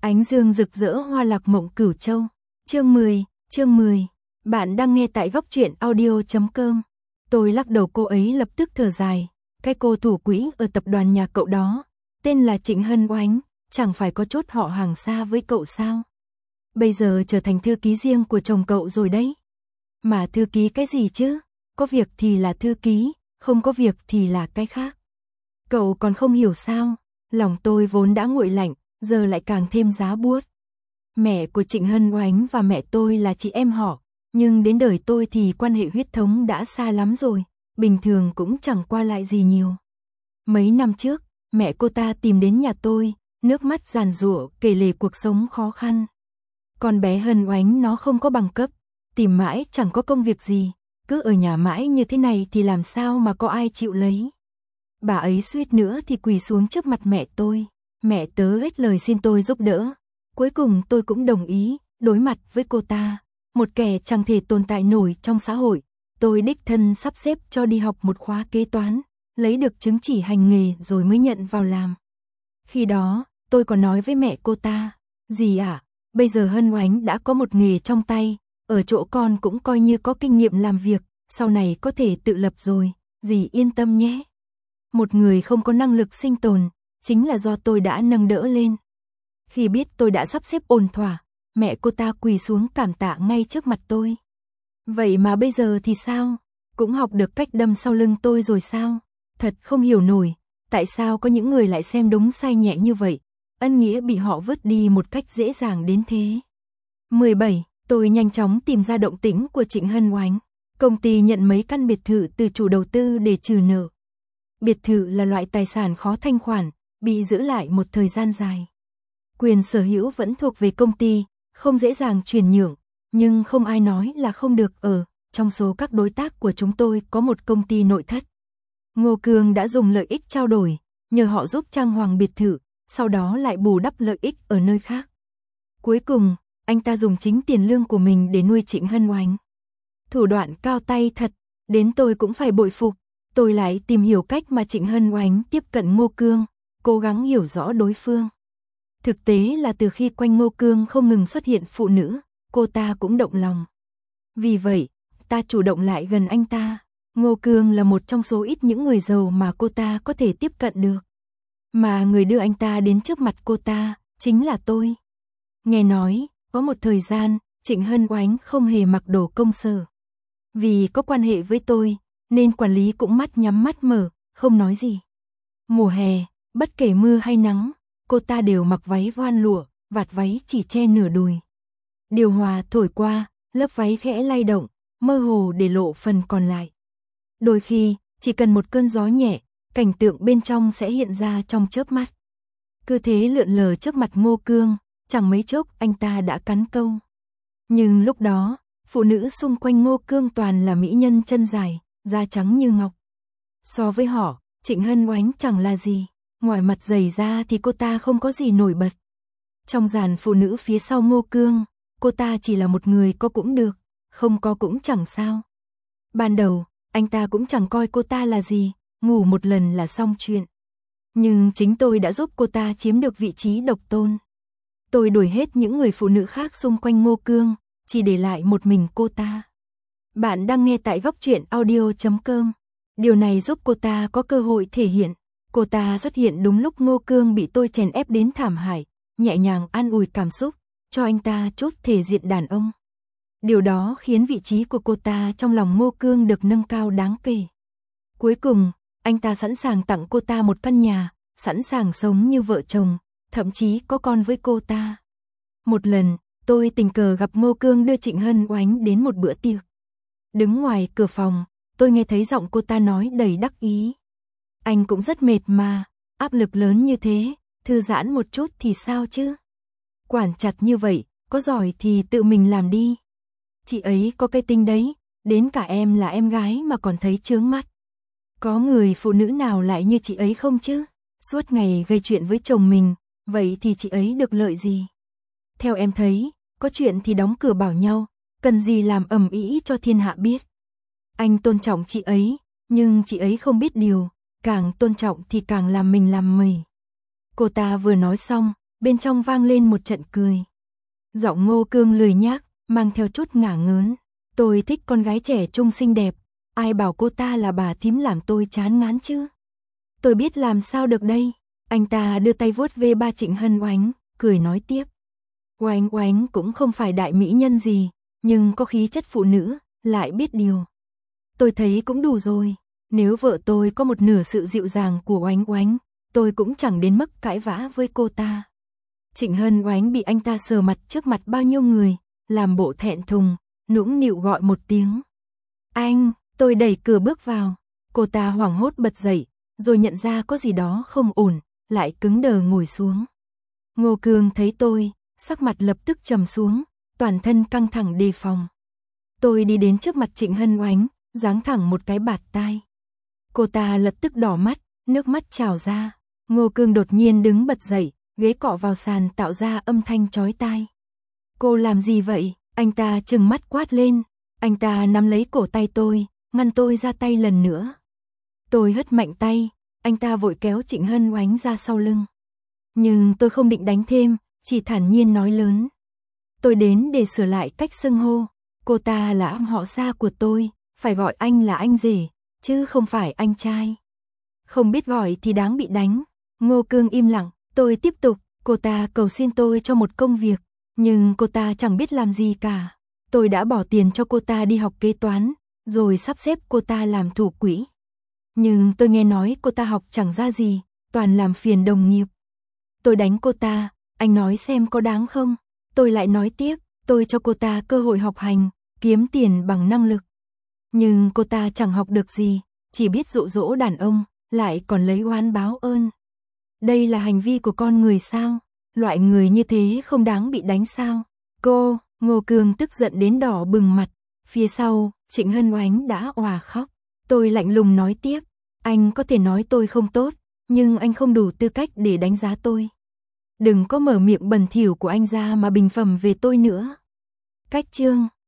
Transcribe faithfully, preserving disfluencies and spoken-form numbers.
Ánh dương rực rỡ hoa lạc mộng Cửu Châu. Chương mười, chương mười. Bạn đang nghe tại góc truyện audio chấm com. Tôi lắc đầu, cô ấy lập tức thở dài. Cái cô thủ quỹ ở tập đoàn nhà cậu đó, tên là Trịnh Hân Oánh, chẳng phải có chốt họ hàng xa với cậu sao? Bây giờ trở thành thư ký riêng của chồng cậu rồi đấy. Mà thư ký cái gì chứ? Có việc thì là thư ký, không có việc thì là cái khác. Cậu còn không hiểu sao? Lòng tôi vốn đã nguội lạnh, giờ lại càng thêm giá buốt. Mẹ của Trịnh Hân Oánh và mẹ tôi là chị em họ, nhưng đến đời tôi thì quan hệ huyết thống đã xa lắm rồi, bình thường cũng chẳng qua lại gì nhiều. Mấy năm trước, mẹ cô ta tìm đến nhà tôi, nước mắt giàn giụa kể lể cuộc sống khó khăn. Con bé Hân Oánh nó không có bằng cấp, tìm mãi chẳng có công việc gì, cứ ở nhà mãi như thế này thì làm sao mà có ai chịu lấy. Bà ấy suýt nữa thì quỳ xuống trước mặt mẹ tôi. Mẹ tớ hết lời xin tôi giúp đỡ. Cuối cùng tôi cũng đồng ý, đối mặt với cô ta, một kẻ chẳng thể tồn tại nổi trong xã hội. Tôi đích thân sắp xếp cho đi học một khóa kế toán, lấy được chứng chỉ hành nghề rồi mới nhận vào làm. Khi đó, tôi còn nói với mẹ cô ta, dì ạ, bây giờ Hân Oánh đã có một nghề trong tay, ở chỗ con cũng coi như có kinh nghiệm làm việc, sau này có thể tự lập rồi, dì yên tâm nhé. Một người không có năng lực sinh tồn, chính là do tôi đã nâng đỡ lên. Khi biết tôi đã sắp xếp ổn thỏa, mẹ cô ta quỳ xuống cảm tạ ngay trước mặt tôi. Vậy mà bây giờ thì sao? Cũng học được cách đâm sau lưng tôi rồi sao? Thật không hiểu nổi, tại sao có những người lại xem đúng sai nhẹ như vậy, ân nghĩa bị họ vứt đi một cách dễ dàng đến thế. mười bảy. Tôi nhanh chóng tìm ra động tĩnh của Trịnh Hân Oánh. Công ty nhận mấy căn biệt thự từ chủ đầu tư để trừ nợ. Biệt thự là loại tài sản khó thanh khoản, bị giữ lại một thời gian dài. Quyền sở hữu vẫn thuộc về công ty, không dễ dàng chuyển nhượng, nhưng không ai nói là không được ở. Trong số các đối tác của chúng tôi có một công ty nội thất. Ngô Cương đã dùng lợi ích trao đổi, nhờ họ giúp trang hoàng biệt thự, sau đó lại bù đắp lợi ích ở nơi khác. Cuối cùng, anh ta dùng chính tiền lương của mình để nuôi Trịnh Hân Oánh. Thủ đoạn cao tay thật, đến tôi cũng phải bội phục. Tôi lại tìm hiểu cách mà Trịnh Hân Oánh tiếp cận Ngô Cương, cố gắng hiểu rõ đối phương. Thực tế là từ khi quanh Ngô Cương không ngừng xuất hiện phụ nữ, cô ta cũng động lòng. Vì vậy, ta chủ động lại gần anh ta. Ngô Cương là một trong số ít những người giàu mà cô ta có thể tiếp cận được. Mà người đưa anh ta đến trước mặt cô ta, chính là tôi. Nghe nói, có một thời gian, Trịnh Hân Oánh không hề mặc đồ công sở. Vì có quan hệ với tôi, nên quản lý cũng mắt nhắm mắt mở, không nói gì. Mùa hè, bất kể mưa hay nắng, cô ta đều mặc váy voan lụa, vạt váy chỉ che nửa đùi. Điều hòa thổi qua, lớp váy khẽ lay động, mơ hồ để lộ phần còn lại. Đôi khi, chỉ cần một cơn gió nhẹ, cảnh tượng bên trong sẽ hiện ra trong chớp mắt. Cứ thế lượn lờ trước mặt Ngô Cương, chẳng mấy chốc anh ta đã cắn câu. Nhưng lúc đó, phụ nữ xung quanh Ngô Cương toàn là mỹ nhân chân dài, da trắng như ngọc. So với họ, Trịnh Hân Oánh chẳng là gì, ngoài mặt dày ra thì cô ta không có gì nổi bật. Trong dàn phụ nữ phía sau Ngô Cương, cô ta chỉ là một người có cũng được, không có cũng chẳng sao. Ban đầu, anh ta cũng chẳng coi cô ta là gì, ngủ một lần là xong chuyện. Nhưng chính tôi đã giúp cô ta chiếm được vị trí độc tôn. Tôi đuổi hết những người phụ nữ khác xung quanh Ngô Cương, chỉ để lại một mình cô ta. Bạn đang nghe tại góc truyện audio chấm com. Điều này giúp cô ta có cơ hội thể hiện. Cô ta xuất hiện đúng lúc Ngô Cương bị tôi chèn ép đến thảm hại, nhẹ nhàng an ủi cảm xúc, cho anh ta chút thể diện đàn ông. Điều đó khiến vị trí của cô ta trong lòng Ngô Cương được nâng cao đáng kể. Cuối cùng, anh ta sẵn sàng tặng cô ta một căn nhà, sẵn sàng sống như vợ chồng, thậm chí có con với cô ta. Một lần, tôi tình cờ gặp Ngô Cương đưa Trịnh Hân Oánh đến một bữa tiệc. Đứng ngoài cửa phòng, tôi nghe thấy giọng cô ta nói đầy đắc ý. Anh cũng rất mệt mà, áp lực lớn như thế, thư giãn một chút thì sao chứ? Quản chặt như vậy, có giỏi thì tự mình làm đi. Chị ấy có cái tinh đấy, đến cả em là em gái mà còn thấy chướng mắt. Có người phụ nữ nào lại như chị ấy không chứ? Suốt ngày gây chuyện với chồng mình, vậy thì chị ấy được lợi gì? Theo em thấy, có chuyện thì đóng cửa bảo nhau, cần gì làm ầm ĩ cho thiên hạ biết. Anh tôn trọng chị ấy, nhưng chị ấy không biết điều, càng tôn trọng thì càng làm mình làm mẩy. Cô ta vừa nói xong, bên trong vang lên một trận cười. Giọng Ngô Cương lười nhác, mang theo chút ngả ngớn. Tôi thích con gái trẻ trung xinh đẹp, ai bảo cô ta là bà thím làm tôi chán ngán chứ. Tôi biết làm sao được đây. Anh ta đưa tay vuốt ve ba Trịnh Hân Oánh, cười nói tiếp. Oánh Oánh cũng không phải đại mỹ nhân gì, nhưng có khí chất phụ nữ, lại biết điều. Tôi thấy cũng đủ rồi, nếu vợ tôi có một nửa sự dịu dàng của Oánh Oánh, tôi cũng chẳng đến mức cãi vã với cô ta. Trịnh Hân Oánh bị anh ta sờ mặt trước mặt bao nhiêu người, làm bộ thẹn thùng, nũng nịu gọi một tiếng. Anh, tôi đẩy cửa bước vào, cô ta hoảng hốt bật dậy, rồi nhận ra có gì đó không ổn, lại cứng đờ ngồi xuống. Ngô Cương thấy tôi, sắc mặt lập tức trầm xuống, toàn thân căng thẳng đề phòng. Tôi đi đến trước mặt Trịnh Hân Oánh, giáng thẳng một cái bạt tai. Cô ta lập tức đỏ mắt, nước mắt trào ra. Ngô Cương đột nhiên đứng bật dậy, ghế cọ vào sàn tạo ra âm thanh chói tai. Cô làm gì vậy? Anh ta trừng mắt quát lên. Anh ta nắm lấy cổ tay tôi, ngăn tôi ra tay lần nữa. Tôi hất mạnh tay, anh ta vội kéo Trịnh Hân Oánh ra sau lưng. Nhưng tôi không định đánh thêm, chỉ thản nhiên nói lớn. Tôi đến để sửa lại cách xưng hô. Cô ta là ông họ xa của tôi, phải gọi anh là anh rể, chứ không phải anh trai. Không biết gọi thì đáng bị đánh. Ngô Cương im lặng, tôi tiếp tục. Cô ta cầu xin tôi cho một công việc, nhưng cô ta chẳng biết làm gì cả. Tôi đã bỏ tiền cho cô ta đi học kế toán, rồi sắp xếp cô ta làm thủ quỹ. Nhưng tôi nghe nói cô ta học chẳng ra gì, toàn làm phiền đồng nghiệp. Tôi đánh cô ta, anh nói xem có đáng không? Tôi lại nói tiếp, tôi cho cô ta cơ hội học hành, kiếm tiền bằng năng lực. Nhưng cô ta chẳng học được gì, chỉ biết dụ dỗ đàn ông, lại còn lấy oán báo ơn. Đây là hành vi của con người sao? Loại người như thế không đáng bị đánh sao? Cô, Ngô Cương tức giận đến đỏ bừng mặt. Phía sau, Trịnh Hân Oánh đã òa khóc. Tôi lạnh lùng nói tiếp, anh có thể nói tôi không tốt, nhưng anh không đủ tư cách để đánh giá tôi. Đừng có mở miệng bẩn thỉu của anh ra mà bình phẩm về tôi nữa. Cách chương